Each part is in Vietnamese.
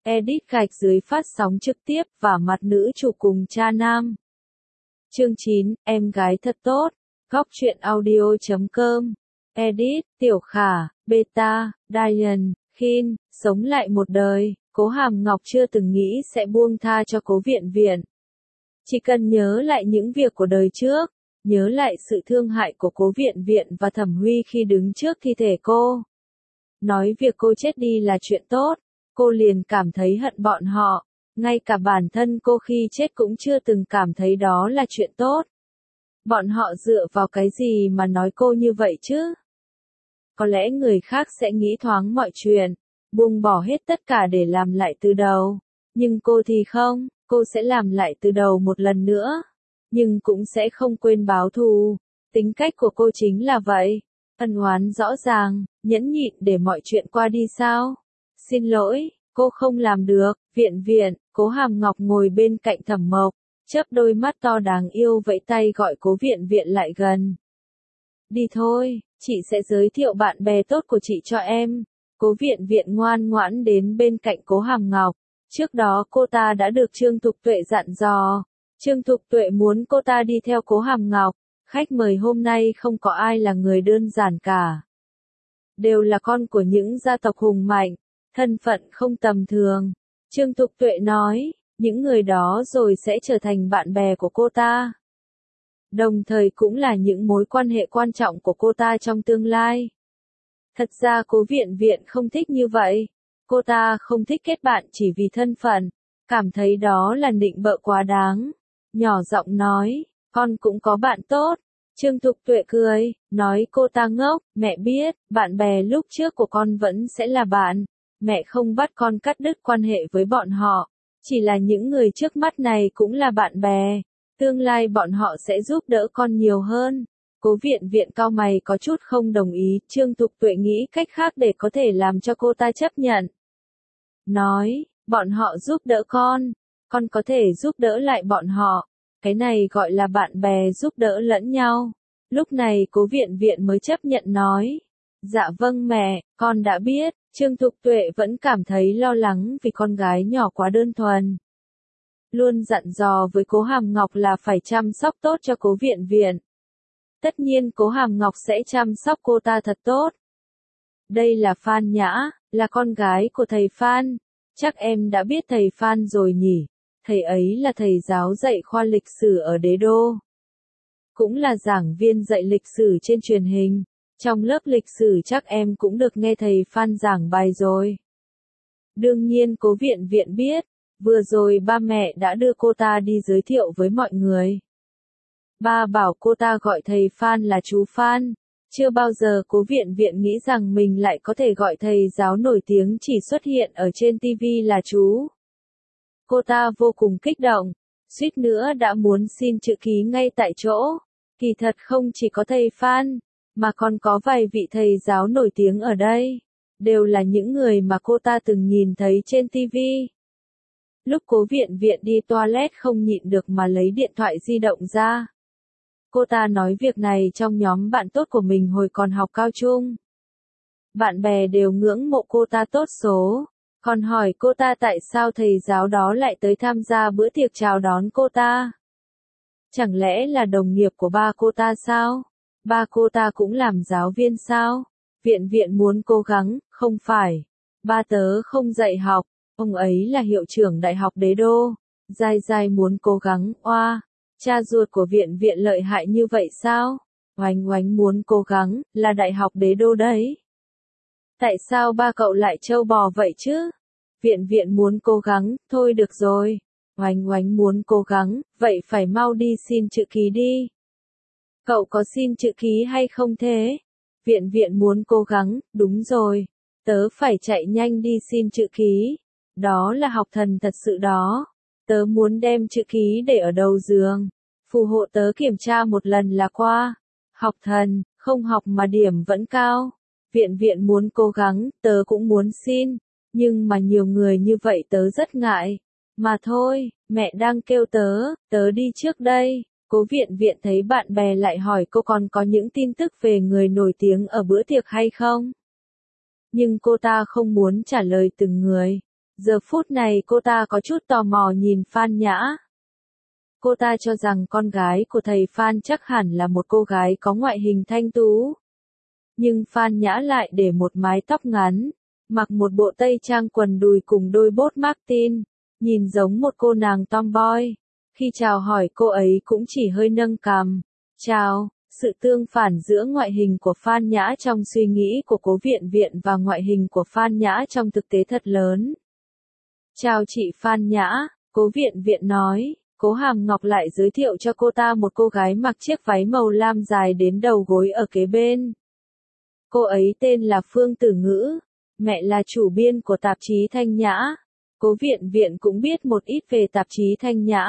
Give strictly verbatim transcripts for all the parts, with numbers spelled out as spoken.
Edit gạch dưới phát sóng trực tiếp và mặt nữ chủ cùng cha nam. Chương chín, em gái thật tốt. Góc truyện audio chấm com. Edit, Tiểu Khả, Beta, Diane, Khin, sống lại một đời. Cố Hàm Ngọc chưa từng nghĩ sẽ buông tha cho Cố Viện Viện. Chỉ cần nhớ lại những việc của đời trước, nhớ lại sự thương hại của Cố Viện Viện và Thẩm Huy khi đứng trước thi thể cô. Nói việc cô chết đi là chuyện tốt, cô liền cảm thấy hận bọn họ, ngay cả bản thân cô khi chết cũng chưa từng cảm thấy đó là chuyện tốt. Bọn họ dựa vào cái gì mà nói cô như vậy chứ? Có lẽ người khác sẽ nghĩ thoáng mọi chuyện, buông bỏ hết tất cả để làm lại từ đầu, nhưng cô thì không, cô sẽ làm lại từ đầu một lần nữa, nhưng cũng sẽ không quên báo thù. Tính cách của cô chính là vậy, ân oán rõ ràng, nhẫn nhịn để mọi chuyện qua đi sao? Xin lỗi, cô không làm được. Viện Viện, Cố Hàm Ngọc ngồi bên cạnh Thẩm Mộc, chớp đôi mắt to đáng yêu vẫy tay gọi Cố Viện Viện lại gần. Đi thôi, chị sẽ giới thiệu bạn bè tốt của chị cho em. Cố Viện Viện ngoan ngoãn đến bên cạnh Cố Hàm Ngọc. Trước đó cô ta đã được Trương Thục Tuệ dặn dò. Trương Thục Tuệ muốn cô ta đi theo Cố Hàm Ngọc. Khách mời hôm nay không có ai là người đơn giản cả. Đều là con của những gia tộc hùng mạnh, thân phận không tầm thường. Trương Thục Tuệ nói, những người đó rồi sẽ trở thành bạn bè của cô ta. Đồng thời cũng là những mối quan hệ quan trọng của cô ta trong tương lai. Thật ra Cố Viện Viện không thích như vậy. Cô ta không thích kết bạn chỉ vì thân phận, cảm thấy đó là nịnh bợ quá đáng. Nhỏ giọng nói, con cũng có bạn tốt. Trương Thục Tuệ cười, nói cô ta ngốc, mẹ biết, bạn bè lúc trước của con vẫn sẽ là bạn. Mẹ không bắt con cắt đứt quan hệ với bọn họ, chỉ là những người trước mắt này cũng là bạn bè. Tương lai bọn họ sẽ giúp đỡ con nhiều hơn. Cố Viện Viện cau mày có chút không đồng ý, Trương Thục Tuệ nghĩ cách khác để có thể làm cho cô ta chấp nhận. Nói, bọn họ giúp đỡ con, con có thể giúp đỡ lại bọn họ. Cái này gọi là bạn bè giúp đỡ lẫn nhau. Lúc này Cố Viện Viện mới chấp nhận nói. Dạ vâng mẹ, con đã biết. Trương Thục Tuệ vẫn cảm thấy lo lắng vì con gái nhỏ quá đơn thuần. Luôn dặn dò với Cố Hàm Ngọc là phải chăm sóc tốt cho Cố Viện Viện. Tất nhiên Cố Hàm Ngọc sẽ chăm sóc cô ta thật tốt. Đây là Phan Nhã, là con gái của thầy Phan. Chắc em đã biết thầy Phan rồi nhỉ? Thầy ấy là thầy giáo dạy khoa lịch sử ở Đế Đô. Cũng là giảng viên dạy lịch sử trên truyền hình. Trong lớp lịch sử chắc em cũng được nghe thầy Phan giảng bài rồi. Đương nhiên Cố Viện Viện biết, vừa rồi ba mẹ đã đưa cô ta đi giới thiệu với mọi người. Ba bảo cô ta gọi thầy Phan là chú Phan. Chưa bao giờ Cố Viện Viện nghĩ rằng mình lại có thể gọi thầy giáo nổi tiếng chỉ xuất hiện ở trên ti vi là chú. Cô ta vô cùng kích động, suýt nữa đã muốn xin chữ ký ngay tại chỗ. Kỳ thật không chỉ có thầy Phan, mà còn có vài vị thầy giáo nổi tiếng ở đây. Đều là những người mà cô ta từng nhìn thấy trên ti vi. Lúc Cố Viện Viện đi toilet không nhịn được mà lấy điện thoại di động ra. Cô ta nói việc này trong nhóm bạn tốt của mình hồi còn học cao trung. Bạn bè đều ngưỡng mộ cô ta tốt số. Còn hỏi cô ta tại sao thầy giáo đó lại tới tham gia bữa tiệc chào đón cô ta. Chẳng lẽ là đồng nghiệp của ba cô ta sao? Ba cô ta cũng làm giáo viên sao? Viện Viện muốn cố gắng, không phải. Ba tớ không dạy học, ông ấy là hiệu trưởng đại học Đế Đô. Giai Giai muốn cố gắng, oa. Cha ruột của Viện Viện lợi hại như vậy sao? Oánh Oánh muốn cố gắng, là đại học Đế Đô đấy. Tại sao ba cậu lại trâu bò vậy chứ? Viện Viện muốn cố gắng, thôi được rồi. Oánh Oánh muốn cố gắng, vậy phải mau đi xin chữ ký đi. Cậu có xin chữ ký hay không thế? Viện Viện muốn cố gắng, đúng rồi. Tớ phải chạy nhanh đi xin chữ ký. Đó là học thần thật sự đó. Tớ muốn đem chữ ký để ở đầu giường. Phù hộ tớ kiểm tra một lần là qua. Học thần, không học mà điểm vẫn cao. Viện Viện muốn cố gắng, tớ cũng muốn xin. Nhưng mà nhiều người như vậy tớ rất ngại. Mà thôi, mẹ đang kêu tớ, tớ đi trước đây. Cố Viện Viện thấy bạn bè lại hỏi cô còn có những tin tức về người nổi tiếng ở bữa tiệc hay không. Nhưng cô ta không muốn trả lời từng người. Giờ phút này cô ta có chút tò mò nhìn Phan Nhã. Cô ta cho rằng con gái của thầy Phan chắc hẳn là một cô gái có ngoại hình thanh tú. Nhưng Phan Nhã lại để một mái tóc ngắn, mặc một bộ tây trang quần đùi cùng đôi bốt Martin, nhìn giống một cô nàng tomboy. Khi chào hỏi cô ấy cũng chỉ hơi nâng cằm. Chào, sự tương phản giữa ngoại hình của Phan Nhã trong suy nghĩ của Cố Viện Viện và ngoại hình của Phan Nhã trong thực tế thật lớn. Chào chị Phan Nhã, Cố Viện Viện nói. Cố Hàm Ngọc lại giới thiệu cho cô ta một cô gái mặc chiếc váy màu lam dài đến đầu gối ở kế bên. Cô ấy tên là Phương Tử Ngữ, mẹ là chủ biên của tạp chí Thanh Nhã. Cố Viện Viện cũng biết một ít về tạp chí Thanh Nhã.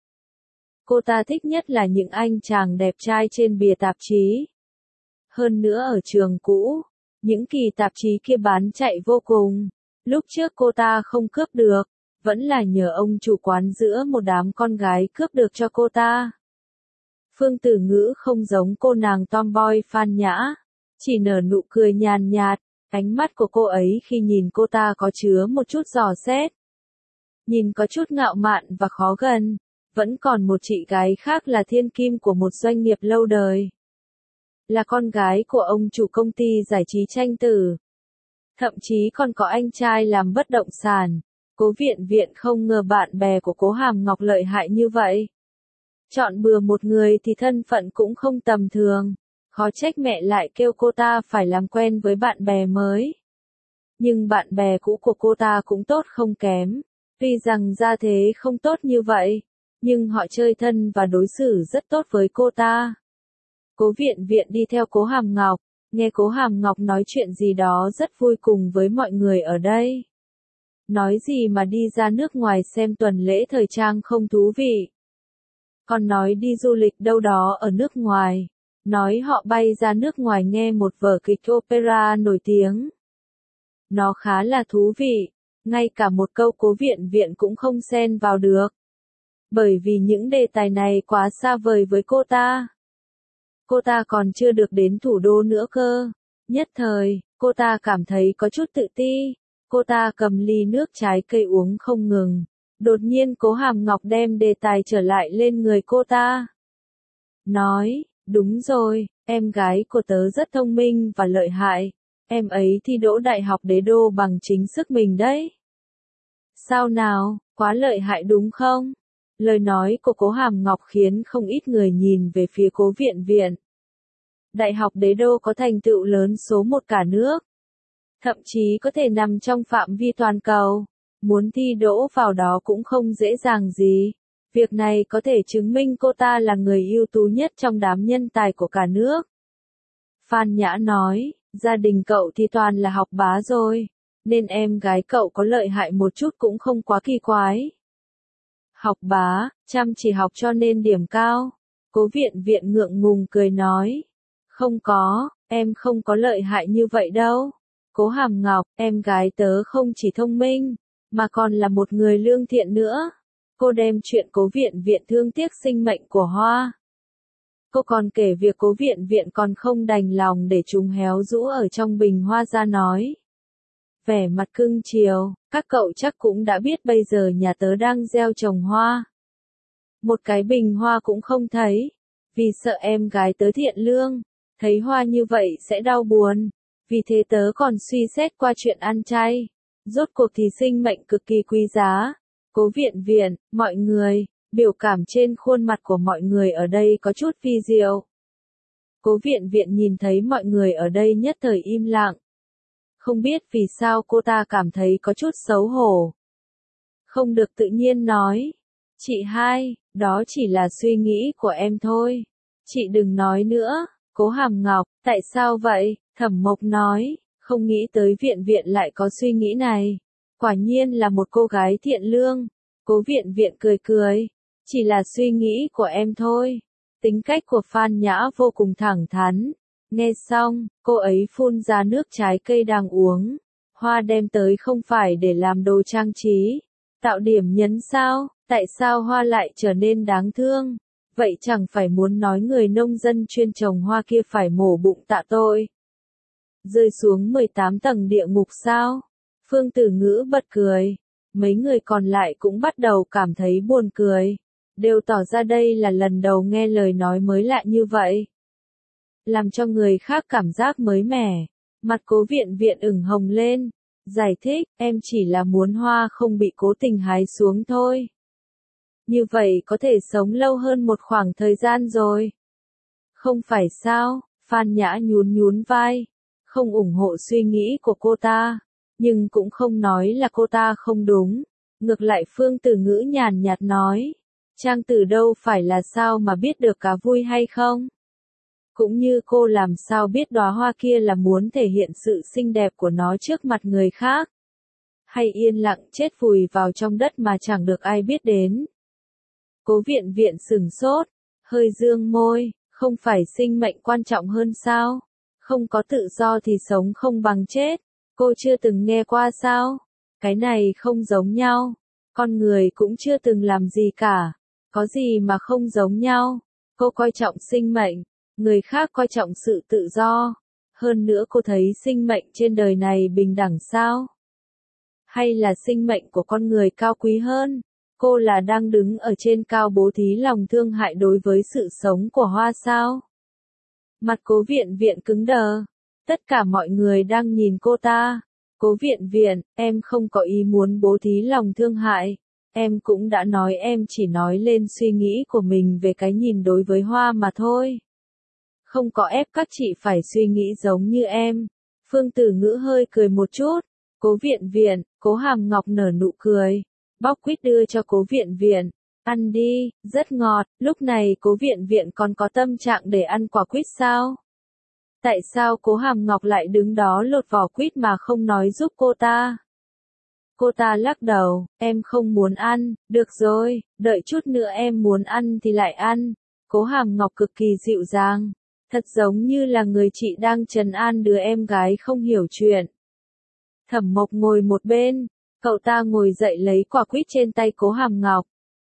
Cô ta thích nhất là những anh chàng đẹp trai trên bìa tạp chí. Hơn nữa ở trường cũ, những kỳ tạp chí kia bán chạy vô cùng. Lúc trước cô ta không cướp được, vẫn là nhờ ông chủ quán giữa một đám con gái cướp được cho cô ta. Phương Tử Ngữ không giống cô nàng tomboy Phan Nhã, chỉ nở nụ cười nhàn nhạt, ánh mắt của cô ấy khi nhìn cô ta có chứa một chút dò xét. Nhìn có chút ngạo mạn và khó gần, vẫn còn một chị gái khác là thiên kim của một doanh nghiệp lâu đời. Là con gái của ông chủ công ty giải trí Tranh Tử. Thậm chí còn có anh trai làm bất động sản. Cố Viện Viện không ngờ bạn bè của Cố Hàm Ngọc lợi hại như vậy. Chọn bừa một người thì thân phận cũng không tầm thường. Khó trách mẹ lại kêu cô ta phải làm quen với bạn bè mới. Nhưng bạn bè cũ của cô ta cũng tốt không kém. Tuy rằng gia thế không tốt như vậy, nhưng họ chơi thân và đối xử rất tốt với cô ta. Cố Viện Viện đi theo Cố Hàm Ngọc, nghe Cố Hàm Ngọc nói chuyện gì đó rất vui cùng với mọi người ở đây. Nói gì mà đi ra nước ngoài xem tuần lễ thời trang không thú vị. Còn nói đi du lịch đâu đó ở nước ngoài. Nói họ bay ra nước ngoài nghe một vở kịch opera nổi tiếng. Nó khá là thú vị, ngay cả một câu Cố Viện Viện cũng không xen vào được. Bởi vì những đề tài này quá xa vời với cô ta. Cô ta còn chưa được đến thủ đô nữa cơ. Nhất thời, cô ta cảm thấy có chút tự ti. Cô ta cầm ly nước trái cây uống không ngừng. Đột nhiên Cố Hàm Ngọc đem đề tài trở lại lên người cô ta. Nói, đúng rồi, em gái của tớ rất thông minh và lợi hại. Em ấy thi đỗ đại học Đế Đô bằng chính sức mình đấy. Sao nào, quá lợi hại đúng không? Lời nói của Cố Hàm Ngọc khiến không ít người nhìn về phía Cố Viện Viện. Đại học Đế Đô có thành tựu lớn số một cả nước. Thậm chí có thể nằm trong phạm vi toàn cầu. Muốn thi đỗ vào đó cũng không dễ dàng gì. Việc này có thể chứng minh cô ta là người ưu tú nhất trong đám nhân tài của cả nước. Phan Nhã nói, gia đình cậu thì toàn là học bá rồi, nên em gái cậu có lợi hại một chút cũng không quá kỳ quái. Học bá, chăm chỉ học cho nên điểm cao. Cố Viện Viện ngượng ngùng cười nói. Không có, em không có lợi hại như vậy đâu. Cố Hàm Ngọc, em gái tớ không chỉ thông minh, mà còn là một người lương thiện nữa. Cô đem chuyện Cố Viện Viện thương tiếc sinh mệnh của Hoa. Cô còn kể việc Cố Viện Viện còn không đành lòng để chúng héo rũ ở trong bình hoa ra nói. Vẻ mặt cưng chiều, các cậu chắc cũng đã biết bây giờ nhà tớ đang gieo trồng hoa. Một cái bình hoa cũng không thấy, vì sợ em gái tớ thiện lương, thấy hoa như vậy sẽ đau buồn, vì thế tớ còn suy xét qua chuyện ăn chay. Rốt cuộc thì sinh mệnh cực kỳ quý giá. Cố Viện Viện, mọi người, biểu cảm trên khuôn mặt của mọi người ở đây có chút vi diệu. Cố Viện Viện nhìn thấy mọi người ở đây nhất thời im lặng. Không biết vì sao cô ta cảm thấy có chút xấu hổ. Không được tự nhiên nói. Chị hai, đó chỉ là suy nghĩ của em thôi. Chị đừng nói nữa. Cố Hàm Ngọc, tại sao vậy? Thẩm Mộc nói, không nghĩ tới Viện Viện lại có suy nghĩ này. Quả nhiên là một cô gái thiện lương. Cố Viện Viện cười cười. Chỉ là suy nghĩ của em thôi. Tính cách của Phan Nhã vô cùng thẳng thắn. Nghe xong, cô ấy phun ra nước trái cây đang uống. Hoa đem tới không phải để làm đồ trang trí. Tạo điểm nhấn sao? Tại sao hoa lại trở nên đáng thương? Vậy chẳng phải muốn nói người nông dân chuyên trồng hoa kia phải mổ bụng tạ tội. Rơi xuống mười tám tầng địa ngục sao? Phương Tử Ngữ bật cười. Mấy người còn lại cũng bắt đầu cảm thấy buồn cười. Đều tỏ ra đây là lần đầu nghe lời nói mới lạ như vậy. Làm cho người khác cảm giác mới mẻ. Mặt Cố Viện Viện ửng hồng lên. Giải thích, em chỉ là muốn hoa không bị cố tình hái xuống thôi. Như vậy có thể sống lâu hơn một khoảng thời gian rồi. Không phải sao, Phan Nhã nhún nhún vai. Không ủng hộ suy nghĩ của cô ta. Nhưng cũng không nói là cô ta không đúng. Ngược lại Phương Tử Ngữ nhàn nhạt nói. Trang Tử đâu phải là sao mà biết được cá vui hay không? Cũng như cô làm sao biết đóa hoa kia là muốn thể hiện sự xinh đẹp của nó trước mặt người khác. Hay yên lặng chết vùi vào trong đất mà chẳng được ai biết đến. Cố Viện Viện sửng sốt, hơi dương môi, không phải sinh mệnh quan trọng hơn sao? Không có tự do thì sống không bằng chết. Cô chưa từng nghe qua sao? Cái này không giống nhau. Con người cũng chưa từng làm gì cả. Có gì mà không giống nhau? Cô coi trọng sinh mệnh, người khác coi trọng sự tự do. Hơn nữa cô thấy sinh mệnh trên đời này bình đẳng sao? Hay là sinh mệnh của con người cao quý hơn? Cô là đang đứng ở trên cao bố thí lòng thương hại đối với sự sống của hoa sao? Mặt Cố Viện Viện cứng đờ. Tất cả mọi người đang nhìn cô ta. Cố Viện Viện, em không có ý muốn bố thí lòng thương hại. Em cũng đã nói em chỉ nói lên suy nghĩ của mình về cái nhìn đối với hoa mà thôi. Không có ép các chị phải suy nghĩ giống như em. Phương Tử Ngữ hơi cười một chút. Cố Viện Viện, Cố Hàm Ngọc nở nụ cười. Bóc quýt đưa cho Cố Viện Viện. Ăn đi, rất ngọt. Lúc này Cố Viện Viện còn có tâm trạng để ăn quả quýt sao? Tại sao Cố Hàm Ngọc lại đứng đó lột vỏ quýt mà không nói giúp cô ta? Cô ta lắc đầu, em không muốn ăn, được rồi, đợi chút nữa em muốn ăn thì lại ăn. Cố Hàm Ngọc cực kỳ dịu dàng, thật giống như là người chị đang trấn an đứa em gái không hiểu chuyện. Thẩm Mộc ngồi một bên, cậu ta ngồi dậy lấy quả quýt trên tay Cố Hàm Ngọc.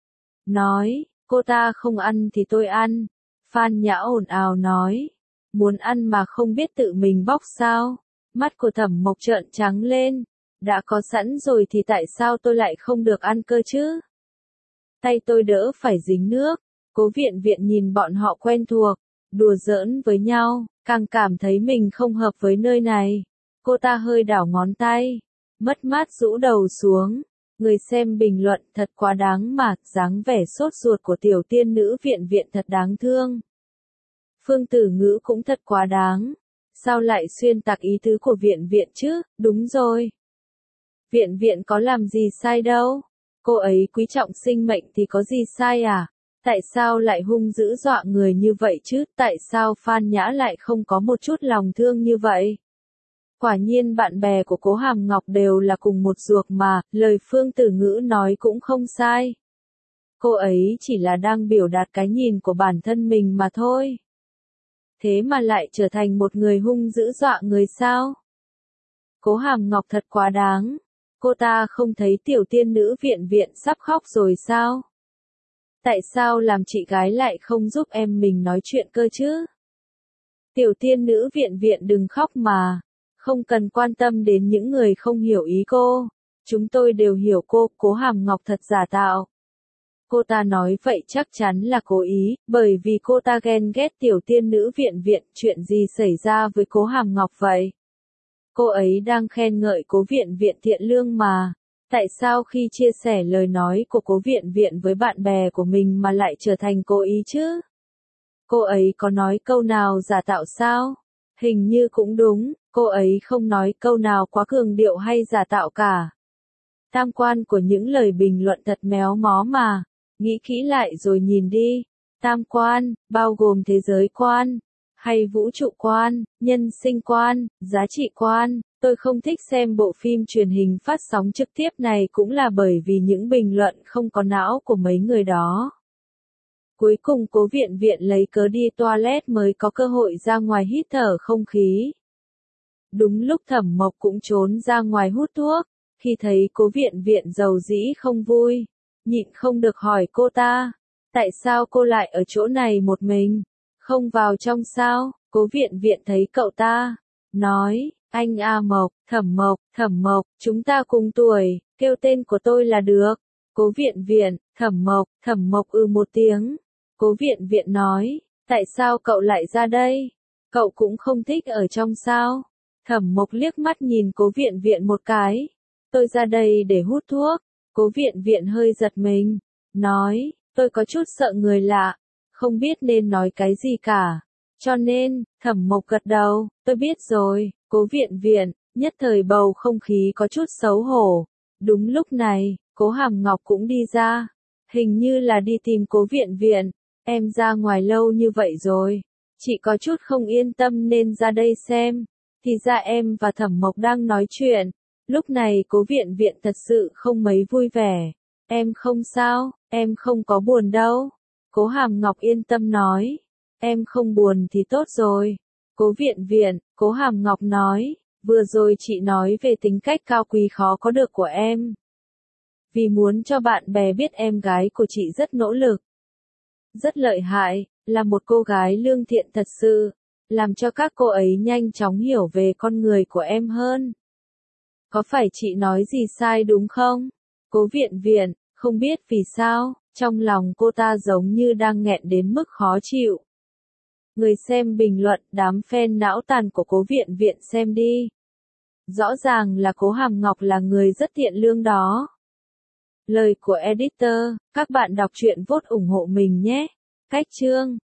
Nói, cô ta không ăn thì tôi ăn. Phan Nhã ồn ào nói, muốn ăn mà không biết tự mình bóc sao. Mắt của Thẩm Mộc trợn trắng lên. Đã có sẵn rồi thì tại sao tôi lại không được ăn cơ chứ? Tay tôi đỡ phải dính nước. Cố Viện Viện nhìn bọn họ quen thuộc, đùa giỡn với nhau, càng cảm thấy mình không hợp với nơi này. Cô ta hơi đảo ngón tay, mất mát rũ đầu xuống. Người xem bình luận thật quá đáng mà, dáng vẻ sốt ruột của tiểu tiên nữ Viện Viện thật đáng thương. Phương Tử Ngữ cũng thật quá đáng. Sao lại xuyên tạc ý tứ của Viện Viện chứ? Đúng rồi. Viện Viện có làm gì sai đâu. Cô ấy quý trọng sinh mệnh thì có gì sai à? Tại sao lại hung dữ dọa người như vậy chứ? Tại sao Phan Nhã lại không có một chút lòng thương như vậy? Quả nhiên bạn bè của Cố Hàm Ngọc đều là cùng một ruột mà, lời Phương Tử Ngữ nói cũng không sai. Cô ấy chỉ là đang biểu đạt cái nhìn của bản thân mình mà thôi. Thế mà lại trở thành một người hung dữ dọa người sao? Cố Hàm Ngọc thật quá đáng. Cô ta không thấy tiểu tiên nữ Viện Viện sắp khóc rồi sao? Tại sao làm chị gái lại không giúp em mình nói chuyện cơ chứ? Tiểu tiên nữ Viện Viện đừng khóc mà. Không cần quan tâm đến những người không hiểu ý cô. Chúng tôi đều hiểu cô, Cố Hàm Ngọc thật giả tạo. Cô ta nói vậy chắc chắn là cố ý, bởi vì cô ta ghen ghét tiểu tiên nữ Viện Viện. Chuyện gì xảy ra với Cố Hàm Ngọc vậy? Cô ấy đang khen ngợi Cố Viện Viện thiện lương mà. Tại sao khi chia sẻ lời nói của Cố Viện Viện với bạn bè của mình mà lại trở thành cố ý chứ? Cô ấy có nói câu nào giả tạo sao? Hình như cũng đúng, cô ấy không nói câu nào quá cường điệu hay giả tạo cả. Tam quan của những lời bình luận thật méo mó mà. Nghĩ kỹ lại rồi nhìn đi. Tam quan, bao gồm thế giới quan, hay vũ trụ quan, nhân sinh quan, giá trị quan. Tôi không thích xem bộ phim truyền hình phát sóng trực tiếp này cũng là bởi vì những bình luận không có não của mấy người đó. Cuối cùng Cố Viện Viện lấy cớ đi toilet mới có cơ hội ra ngoài hít thở không khí. Đúng lúc Thẩm Mộc cũng trốn ra ngoài hút thuốc, khi thấy Cố Viện Viện dầu dĩ không vui, nhịn không được hỏi cô ta, tại sao cô lại ở chỗ này một mình, không vào trong sao? Cố Viện Viện thấy cậu ta, nói, anh A Mộc, Thẩm Mộc, Thẩm Mộc, chúng ta cùng tuổi, kêu tên của tôi là được. Cố Viện Viện, Thẩm Mộc, Thẩm Mộc ư một tiếng. Cố Viện Viện nói, tại sao cậu lại ra đây? Cậu cũng không thích ở trong sao? Thẩm Mộc liếc mắt nhìn Cố Viện Viện một cái. Tôi ra đây để hút thuốc. Cố Viện Viện hơi giật mình, nói, tôi có chút sợ người lạ, không biết nên nói cái gì cả. Cho nên, Thẩm Mộc gật đầu, tôi biết rồi. Cố Viện Viện, nhất thời bầu không khí có chút xấu hổ. Đúng lúc này, Cố Hàm Ngọc cũng đi ra. Hình như là đi tìm Cố Viện Viện. Em ra ngoài lâu như vậy rồi. Chị có chút không yên tâm nên ra đây xem. Thì ra em và Thẩm Mộc đang nói chuyện. Lúc này Cố Viện Viện thật sự không mấy vui vẻ. Em không sao, em không có buồn đâu. Cố Hàm Ngọc yên tâm nói. Em không buồn thì tốt rồi. Cố Viện Viện, Cố Hàm Ngọc nói. Vừa rồi chị nói về tính cách cao quý khó có được của em. Vì muốn cho bạn bè biết em gái của chị rất nỗ lực. Rất lợi hại, là một cô gái lương thiện thật sự. Làm cho các cô ấy nhanh chóng hiểu về con người của em hơn. Có phải chị nói gì sai đúng không? Cố Viện Viện, không biết vì sao, trong lòng cô ta giống như đang nghẹn đến mức khó chịu. Người xem bình luận đám fan não tàn của Cố Viện Viện xem đi. Rõ ràng là Cố Hàm Ngọc là người rất thiện lương đó. Lời của editor, các bạn đọc truyện vote ủng hộ mình nhé. Cách chương